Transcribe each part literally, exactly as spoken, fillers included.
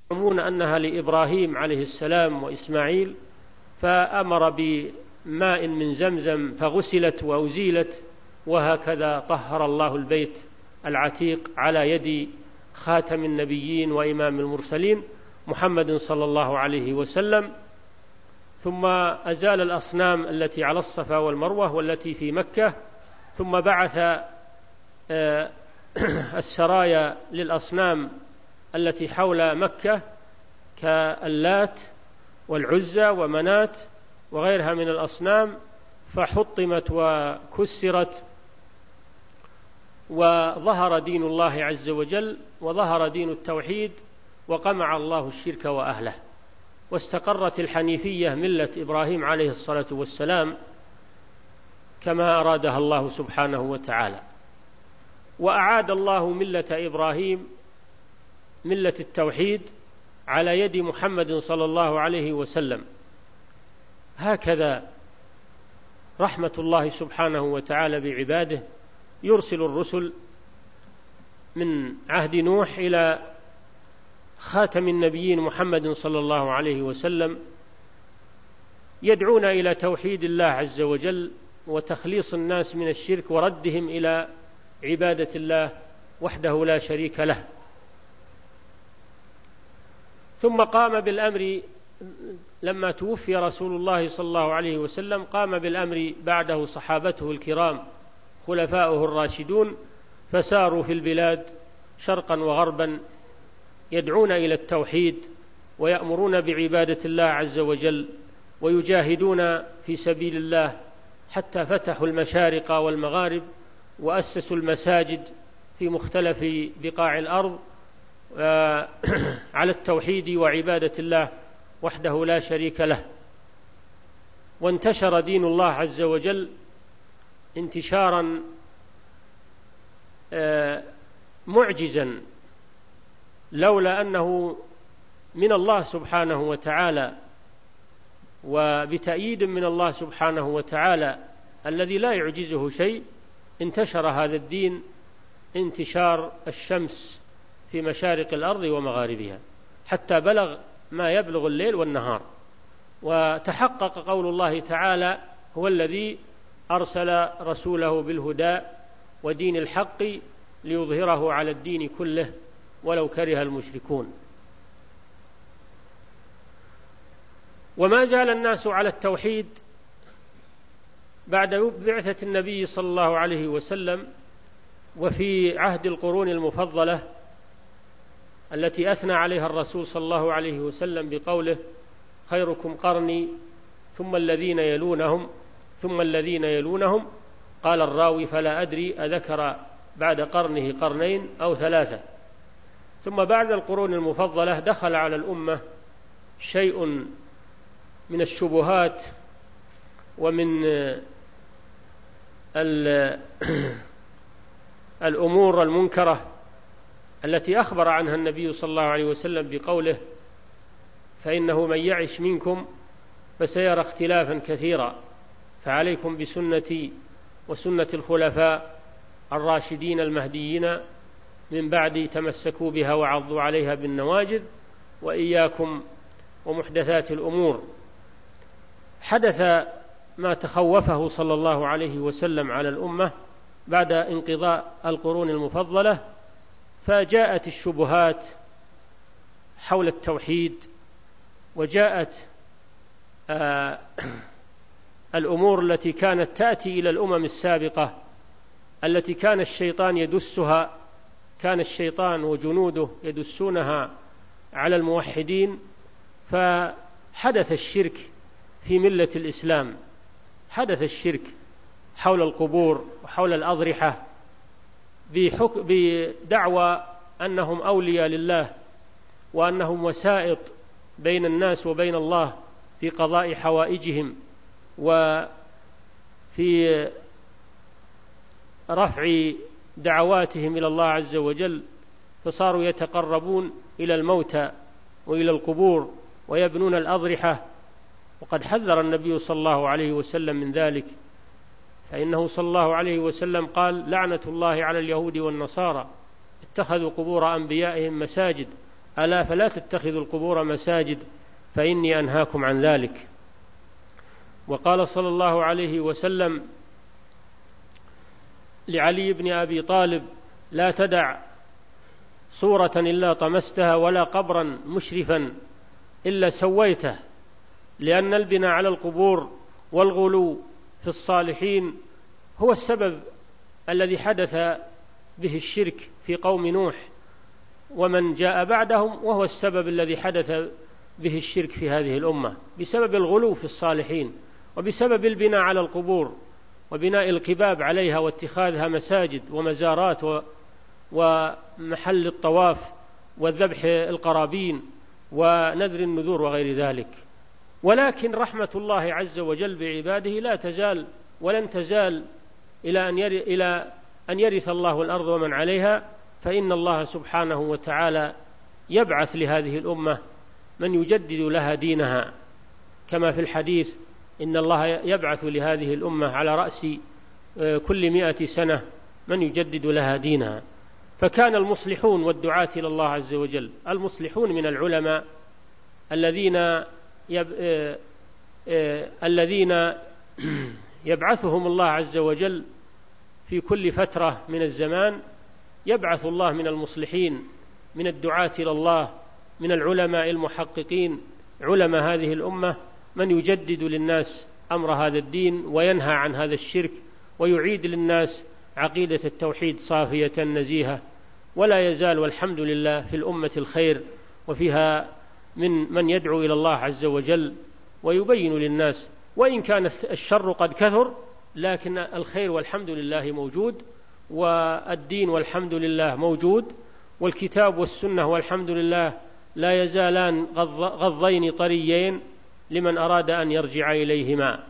يزعمون أنها لإبراهيم عليه السلام وإسماعيل، فأمر بماء من زمزم فغسلت وأزيلت، وهكذا طهر الله البيت العتيق على يد خاتم النبيين وإمام المرسلين محمد صلى الله عليه وسلم. ثم أزال الأصنام التي على الصفا والمروة والتي في مكة، ثم بعث السرايا للأصنام التي حول مكة كاللات والعزى ومنات وغيرها من الأصنام، فحطمت وكسرت، وظهر دين الله عز وجل وظهر دين التوحيد، وقمع الله الشرك وأهله، واستقرت الحنيفية ملة إبراهيم عليه الصلاة والسلام كما أرادها الله سبحانه وتعالى. وأعاد الله ملة إبراهيم ملة التوحيد على يد محمد صلى الله عليه وسلم. هكذا رحمة الله سبحانه وتعالى بعباده، يرسل الرسل من عهد نوح إلى خاتم النبيين محمد صلى الله عليه وسلم، يدعون إلى توحيد الله عز وجل وتخليص الناس من الشرك وردهم إلى عبادة الله وحده لا شريك له. ثم قام بالأمر لما توفي رسول الله صلى الله عليه وسلم، قام بالأمر بعده صحابته الكرام خلفاؤه الراشدون، فساروا في البلاد شرقا وغربا يدعون إلى التوحيد ويأمرون بعبادة الله عز وجل، ويجاهدون في سبيل الله حتى فتحوا المشارق والمغارب، وأسسوا المساجد في مختلف بقاع الأرض على التوحيد وعبادة الله وحده لا شريك له. وانتشر دين الله عز وجل انتشارا معجزا، لولا أنه من الله سبحانه وتعالى وبتأييد من الله سبحانه وتعالى الذي لا يعجزه شيء، انتشر هذا الدين انتشار الشمس في مشارق الأرض ومغاربها، حتى بلغ ما يبلغ الليل والنهار. وتحقق قول الله تعالى: هو الذي أرسل رسوله بالهدى ودين الحق ليظهره على الدين كله ولو كره المشركون. وما زال الناس على التوحيد بعد بعثة النبي صلى الله عليه وسلم، وفي عهد القرون المفضلة التي أثنى عليها الرسول صلى الله عليه وسلم بقوله: خيركم قرني ثم الذين يلونهم ثم الذين يلونهم. قال الراوي: فلا أدري أذكر بعد قرنه قرنين أو ثلاثة. ثم بعد القرون المفضلة دخل على الأمة شيء من الشبهات ومن الأمور المنكرة التي أخبر عنها النبي صلى الله عليه وسلم بقوله: فإنه من يعش منكم فسيرى اختلافا كثيرا، فعليكم بسنتي وسنة الخلفاء الراشدين المهديين من بعدي، تمسكوا بها وعضوا عليها بالنواجذ، وإياكم ومحدثات الأمور. حدث ما تخوفه صلى الله عليه وسلم على الأمة بعد انقضاء القرون المفضلة، فجاءت الشبهات حول التوحيد، وجاءت آه الأمور التي كانت تأتي إلى الأمم السابقة التي كان الشيطان يدسها، كان الشيطان وجنوده يدسونها على الموحدين. فحدث الشرك في ملة الإسلام، حدث الشرك حول القبور وحول الأضرحة بدعوى أنهم أولياء لله، وأنهم وسائط بين الناس وبين الله في قضاء حوائجهم وفي رفع دعواتهم إلى الله عز وجل. فصاروا يتقربون إلى الموتى وإلى القبور ويبنون الأضرحة، وقد حذر النبي صلى الله عليه وسلم من ذلك، فإنه صلى الله عليه وسلم قال: لعنة الله على اليهود والنصارى اتخذوا قبور أنبيائهم مساجد ألا فلا تتخذوا القبور مساجد فإني أنهاكم عن ذلك. وقال صلى الله عليه وسلم لعلي بن أبي طالب: لا تدع صورة إلا طمستها ولا قبرا مشرفا إلا سويته، لأن البناء على القبور والغلو في الصالحين هو السبب الذي حدث به الشرك في قوم نوح ومن جاء بعدهم، وهو السبب الذي حدث به الشرك في هذه الأمة بسبب الغلو في الصالحين وبسبب البناء على القبور وبناء القباب عليها واتخاذها مساجد ومزارات ومحل الطواف والذبح القرابين ونذر النذور وغير ذلك. ولكن رحمة الله عز وجل بعباده لا تزال ولن تزال إلى أن إلى أن يرث الله الأرض ومن عليها، فإن الله سبحانه وتعالى يبعث لهذه الأمة من يجدد لها دينها، كما في الحديث: إن الله يبعث لهذه الأمة على رأس كل مئة سنة من يجدد لها دينها. فكان المصلحون والدعاة إلى الله عز وجل، المصلحون من العلماء الذين يب... الذين يبعثهم الله عز وجل في كل فترة من الزمان، يبعث الله من المصلحين من الدعاة إلى الله من العلماء المحققين علماء هذه الأمة من يجدد للناس أمر هذا الدين وينهى عن هذا الشرك ويعيد للناس عقيدة التوحيد صافية نزيهة. ولا يزال والحمد لله في الأمة الخير، وفيها من من يدعو إلى الله عز وجل ويبين للناس، وإن كان الشر قد كثر لكن الخير والحمد لله موجود، والدين والحمد لله موجود، والكتاب والسنة والحمد لله لا يزالان غضين طريين لمن أراد أن يرجع إليهما.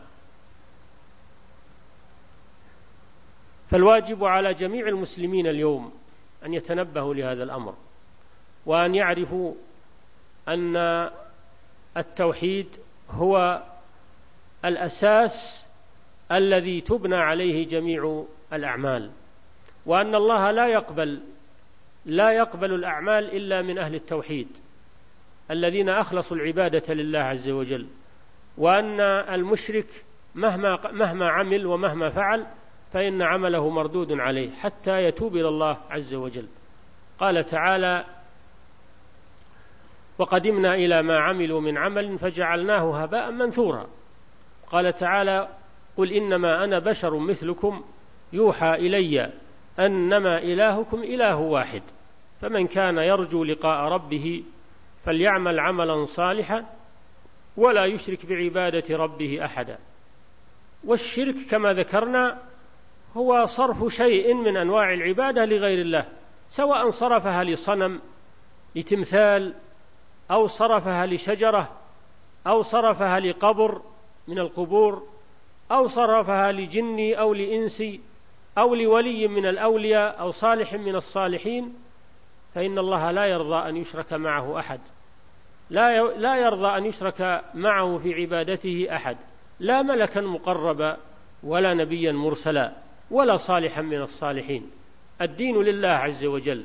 فالواجب على جميع المسلمين اليوم أن يتنبهوا لهذا الأمر، وأن يعرفوا أن التوحيد هو الأساس الذي تبنى عليه جميع الأعمال، وأن الله لا يقبل لا يقبل الأعمال إلا من أهل التوحيد الذين أخلصوا العبادة لله عز وجل، وأن المشرك مهما مهما عمل ومهما فعل فإن عمله مردود عليه حتى يتوب إلى الله عز وجل. قال تعالى: وقدمنا إلى ما عملوا من عمل فجعلناه هباء منثورا. قال تعالى: قل إنما أنا بشر مثلكم يوحى إلي أنما إلهكم إله واحد فمن كان يرجو لقاء ربه فليعمل عملا صالحا ولا يشرك بعبادة ربه أحدا. والشرك كما ذكرنا هو صرف شيء من أنواع العبادة لغير الله، سواء صرفها لصنم لتمثال أو صرفها لشجرة أو صرفها لقبر من القبور أو صرفها لجن أو لإنس أو لولي من الأولياء أو صالح من الصالحين، فإن الله لا يرضى أن يشرك معه أحد، لا لا يرضى أن يشرك معه في عبادته أحد، لا ملكا مقربا ولا نبيا مرسلا ولا صالحا من الصالحين. الدين لله عز وجل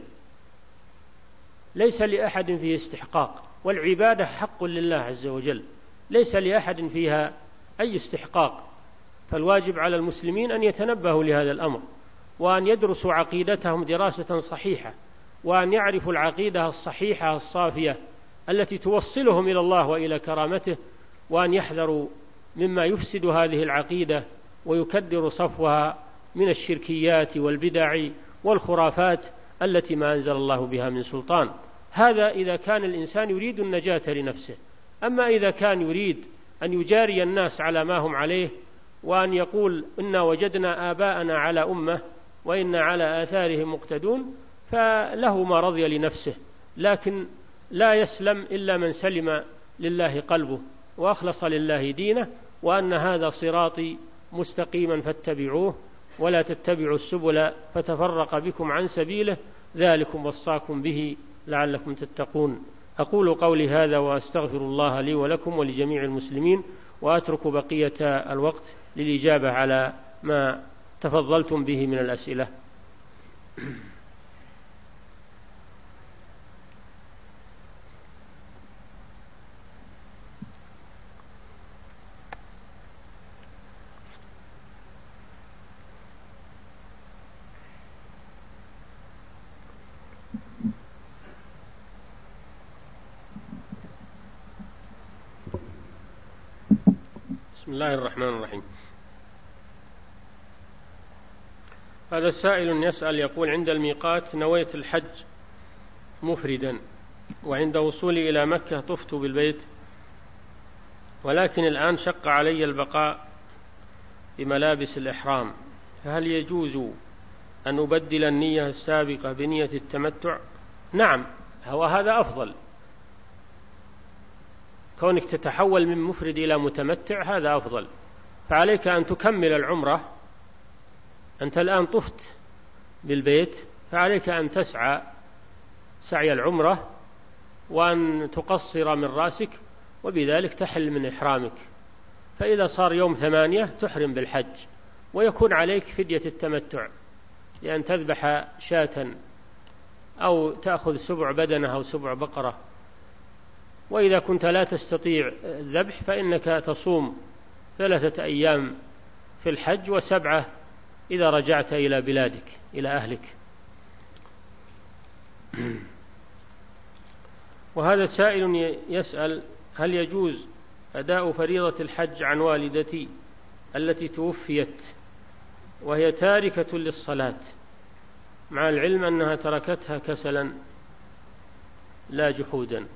ليس لأحد فيه استحقاق، والعبادة حق لله عز وجل ليس لأحد فيها أي استحقاق. فالواجب على المسلمين أن يتنبهوا لهذا الأمر، وأن يدرسوا عقيدتهم دراسة صحيحة، وأن يعرفوا العقيدة الصحيحة الصافية التي توصلهم إلى الله وإلى كرامته، وأن يحذروا مما يفسد هذه العقيدة ويكدر صفوها من الشركيات والبدع والخرافات التي ما أنزل الله بها من سلطان. هذا إذا كان الإنسان يريد النجاة لنفسه. أما إذا كان يريد أن يجاري الناس على ما هم عليه، وأن يقول إنا وجدنا آباءنا على أمة وإنا على آثارهم مقتدون، فله ما رضي لنفسه، لكن لا يسلم إلا من سلم لله قلبه وأخلص لله دينه، وأن هذا صراطي مستقيما فاتبعوه ولا تتبعوا السبل فتفرق بكم عن سبيله ذلكم وصاكم به لعلكم تتقون. أقول قولي هذا وأستغفر الله لي ولكم ولجميع المسلمين، وأترك بقية الوقت للإجابة على ما تفضلتم به من الأسئلة. بسم الله. الحمد لله، والصلاة والسلام على رسول الله. أما بعد، فإن أصدق الحديث كتاب الله، وخير الهدي هدي محمد صلى الله عليه وسلم، وشر الأمور محدثاتها، وكل محدثة بدعة، وكل بدعة ضلالة، وكل ضلالة في النار. بسم الله الرحمن الرحيم. هذا سائل يسأل يقول: عند الميقات نويت الحج مفردا، وعند وصولي إلى مكة طفت بالبيت، ولكن الآن شق علي البقاء بملابس الإحرام، فهل يجوز أن أبدل النية السابقة بنية التمتع؟ نعم، وهذا أفضل. كونك تتحول من مفرد إلى متمتع هذا أفضل، فعليك أن تكمل العمرة. أنت الآن طفت بالبيت، فعليك أن تسعى سعي العمرة وأن تقصر من رأسك، وبذلك تحل من إحرامك. فإذا صار يوم ثمانية تحرم بالحج، ويكون عليك فدية التمتع، لأن تذبح شاة أو تأخذ سبع بدنة أو سبع بقرة. وإذا كنت لا تستطيع الذبح فإنك تصوم ثلاثة أيام في الحج وسبعة إذا رجعت إلى بلادك إلى أهلك. وهذا سائل يسأل: هل يجوز أداء فريضة الحج عن والدتي التي توفيت وهي تاركة للصلاة، مع العلم أنها تركتها كسلا لا جحودا؟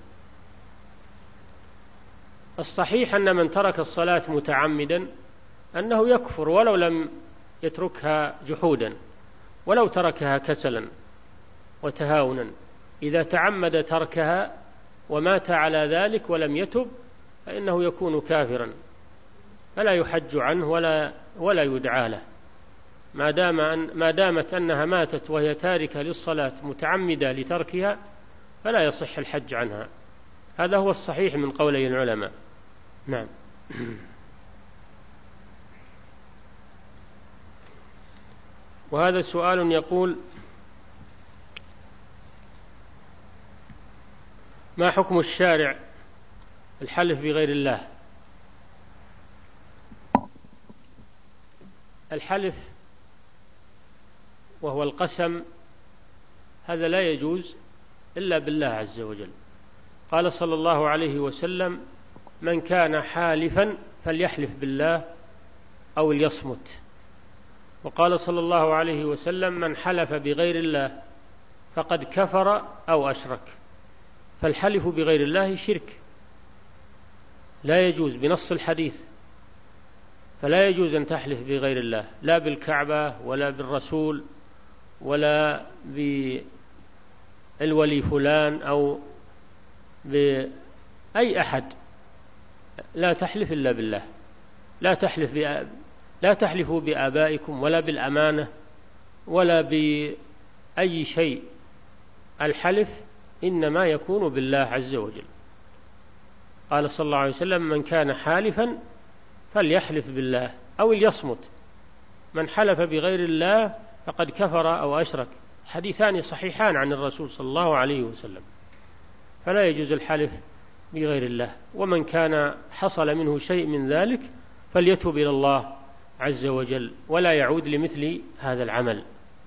الصحيح أن من ترك الصلاة متعمدا أنه يكفر ولو لم يتركها جحودا، ولو تركها كسلا وتهاونا. إذا تعمد تركها ومات على ذلك ولم يتب فإنه يكون كافرا، فلا يحج عنه ولا ولا يدعى له، ما دام أن ما دامت أنها ماتت وهي تاركة للصلاة متعمدة لتركها، فلا يصح الحج عنها. هذا هو الصحيح من قولي العلماء. نعم. وهذا سؤال يقول: ما حكم الشارع الحلف بغير الله؟ الحلف وهو القسم هذا لا يجوز إلا بالله عز وجل. قال صلى الله عليه وسلم: من كان حالفا فليحلف بالله أو ليصمت. وقال صلى الله عليه وسلم: من حلف بغير الله فقد كفر أو أشرك. فالحلف بغير الله شرك لا يجوز بنص الحديث، فلا يجوز أن تحلف بغير الله، لا بالكعبة ولا بالرسول ولا بالولي فلان أو بأي أحد. لا تحلف إلا بالله. لا تحلف بأ... لا تحلفوا بآبائكم ولا بالأمانة ولا بأي شيء. الحلف إنما يكون بالله عز وجل. قال صلى الله عليه وسلم: من كان حالفا فليحلف بالله أو ليصمت. من حلف بغير الله فقد كفر أو أشرك. حديثان صحيحان عن الرسول صلى الله عليه وسلم. فلا يجوز الحلف بغير الله. ومن كان حصل منه شيء من ذلك فليتوب إلى الله عز وجل ولا يعود لمثل هذا العمل.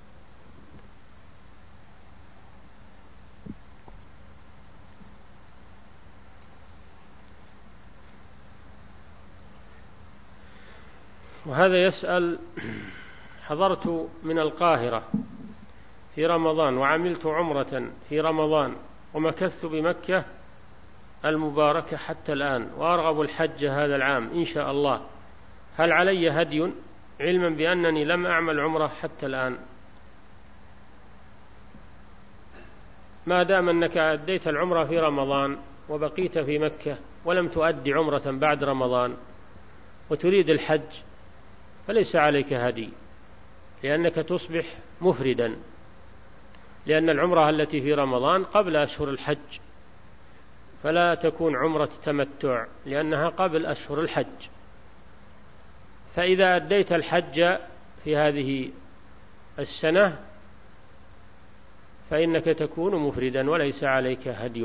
وهذا يسأل: حضرت من القاهرة في رمضان وعملت عمرة في رمضان ومكثت بمكة المباركة حتى الآن، وأرغب الحج هذا العام إن شاء الله، هل علي هدي علما بأنني لم أعمل عمرة حتى الآن؟ ما دام أنك أديت العمرة في رمضان وبقيت في مكة ولم تؤدي عمرة بعد رمضان وتريد الحج فليس عليك هدي، لأنك تصبح مفردا، لأن العمرة التي في رمضان قبل أشهر الحج، فلا تكون عمرة تمتع لأنها قبل أشهر الحج. فإذا أديت الحج في هذه السنة فإنك تكون مفردا وليس عليك هدي.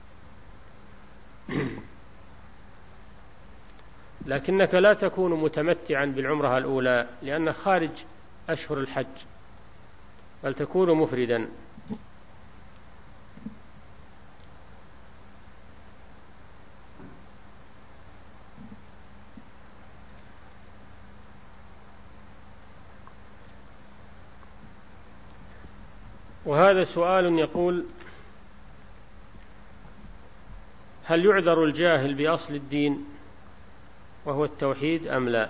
لكنك لا تكون متمتعا بالعمرة الأولى لأنك خارج أشهر الحج، بل تكون مفردا. وهذا سؤال يقول: هل يعذر الجاهل بأصل الدين وهو التوحيد أم لا؟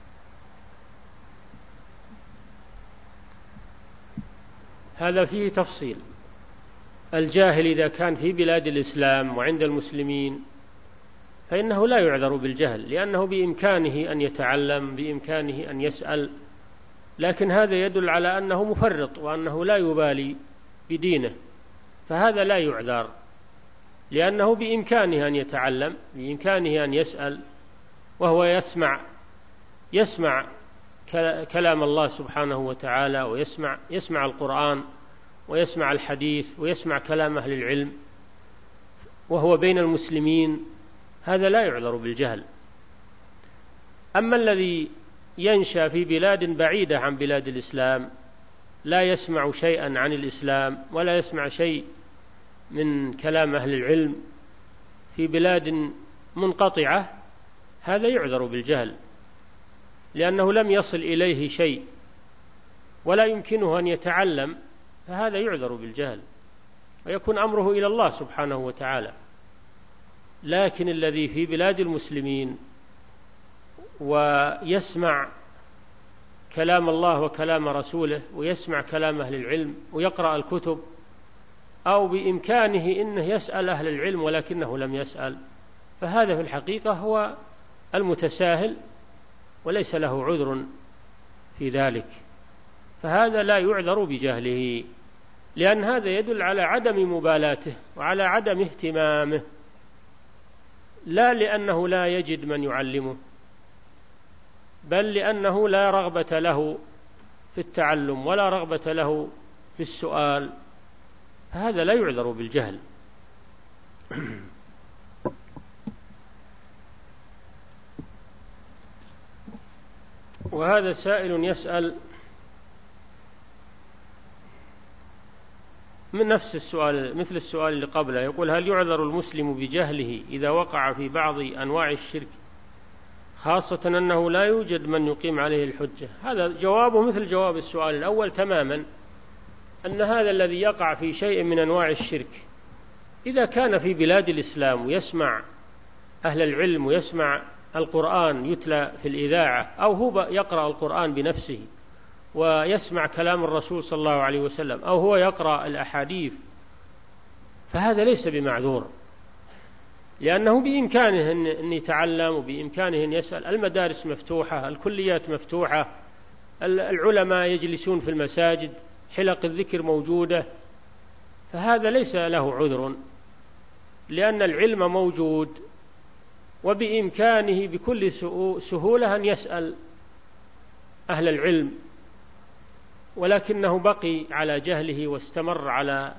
هذا فيه تفصيل. الجاهل إذا كان في بلاد الإسلام وعند المسلمين فإنه لا يعذر بالجهل، لأنه بإمكانه أن يتعلم، بإمكانه أن يسأل، لكن هذا يدل على أنه مفرط وأنه لا يبالي بدينه، فهذا لا يعذر، لأنه بإمكانه أن يتعلم، بإمكانه أن يسأل، وهو يسمع يسمع كلام الله سبحانه وتعالى، ويسمع يسمع القرآن، ويسمع الحديث، ويسمع كلام أهل العلم، وهو بين المسلمين، هذا لا يعذر بالجهل. أما الذي ينشأ في بلاد بعيدة عن بلاد الإسلام، لا يسمع شيئا عن الإسلام ولا يسمع شيء من كلام أهل العلم، في بلاد منقطعة، هذا يعذر بالجهل، لأنه لم يصل إليه شيء ولا يمكنه أن يتعلم، فهذا يعذر بالجهل ويكون أمره إلى الله سبحانه وتعالى. لكن الذي في بلاد المسلمين ويسمع كلام الله وكلام رسوله، ويسمع كلام أهل العلم، ويقرأ الكتب، أو بإمكانه إنه يسأل أهل العلم ولكنه لم يسأل، فهذا في الحقيقة هو المتساهل وليس له عذر في ذلك، فهذا لا يعذر بجهله، لأن هذا يدل على عدم مبالاته وعلى عدم اهتمامه، لا لأنه لا يجد من يعلمه، بل لأنه لا رغبة له في التعلم ولا رغبة له في السؤال، فهذا لا يعذر بالجهل. وهذا سائل يسأل من نفس السؤال، مثل السؤال اللي قبله، يقول: هل يعذر المسلم بجهله إذا وقع في بعض أنواع الشرك، خاصة أنه لا يوجد من يقيم عليه الحجة؟ هذا جوابه مثل جواب السؤال الأول تماما، أن هذا الذي يقع في شيء من أنواع الشرك إذا كان في بلاد الإسلام ويسمع أهل العلم ويسمع القرآن يتلى في الإذاعة، أو هو يقرأ القرآن بنفسه ويسمع كلام الرسول صلى الله عليه وسلم، أو هو يقرأ الأحاديث، فهذا ليس بمعذور، لأنه بإمكانه أن يتعلم وبإمكانه أن يسأل. المدارس مفتوحة، الكليات مفتوحة، العلماء يجلسون في المساجد، حلق الذكر موجودة، فهذا ليس له عذر، لأن العلم موجود، وبإمكانه بكل سهولة أن يسأل أهل العلم، ولكنه بقي على جهله واستمر على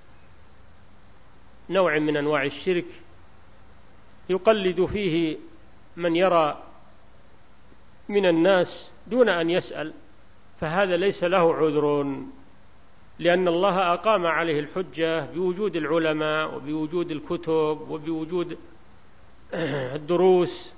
نوع من أنواع الشرك يقلد فيه من يرى من الناس دون أن يسأل، فهذا ليس له عذر، لأن الله أقام عليه الحجة بوجود العلماء وبوجود الكتب وبوجود الدروس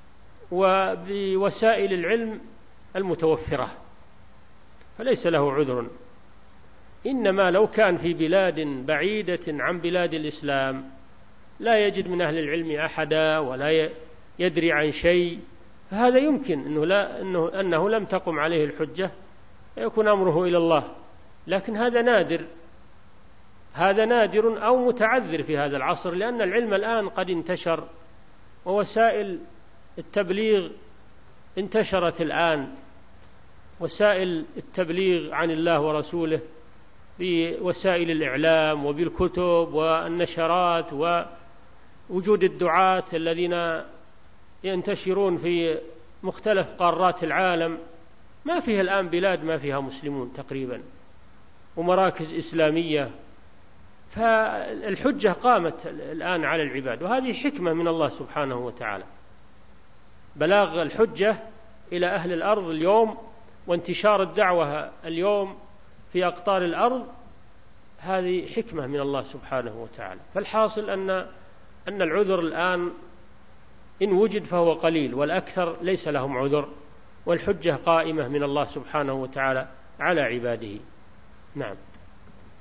وبوسائل العلم المتوفرة، فليس له عذر. إنما لو كان في بلاد بعيدة عن بلاد الإسلام لا يجد من أهل العلم أحدا ولا يدري عن شيء، فهذا يمكن أنه, لا أنه, أنه لم تقم عليه الحجة، يكون أمره إلى الله، لكن هذا نادر، هذا نادر أو متعذر في هذا العصر، لأن العلم الآن قد انتشر، ووسائل التبليغ انتشرت الآن، وسائل التبليغ عن الله ورسوله بوسائل الإعلام وبالكتب والنشرات ووجود الدعاة الذين ينتشرون في مختلف قارات العالم، ما فيها الآن بلاد ما فيها مسلمون تقريبا، ومراكز إسلامية، فالحجة قامت الآن على العباد، وهذه حكمة من الله سبحانه وتعالى، بلاغ الحجة إلى أهل الأرض اليوم وانتشار الدعوة اليوم في أقطار الأرض، هذه حكمة من الله سبحانه وتعالى. فالحاصل أن أن العذر الآن إن وجد فهو قليل، والأكثر ليس لهم عذر، والحجة قائمة من الله سبحانه وتعالى على عباده. نعم.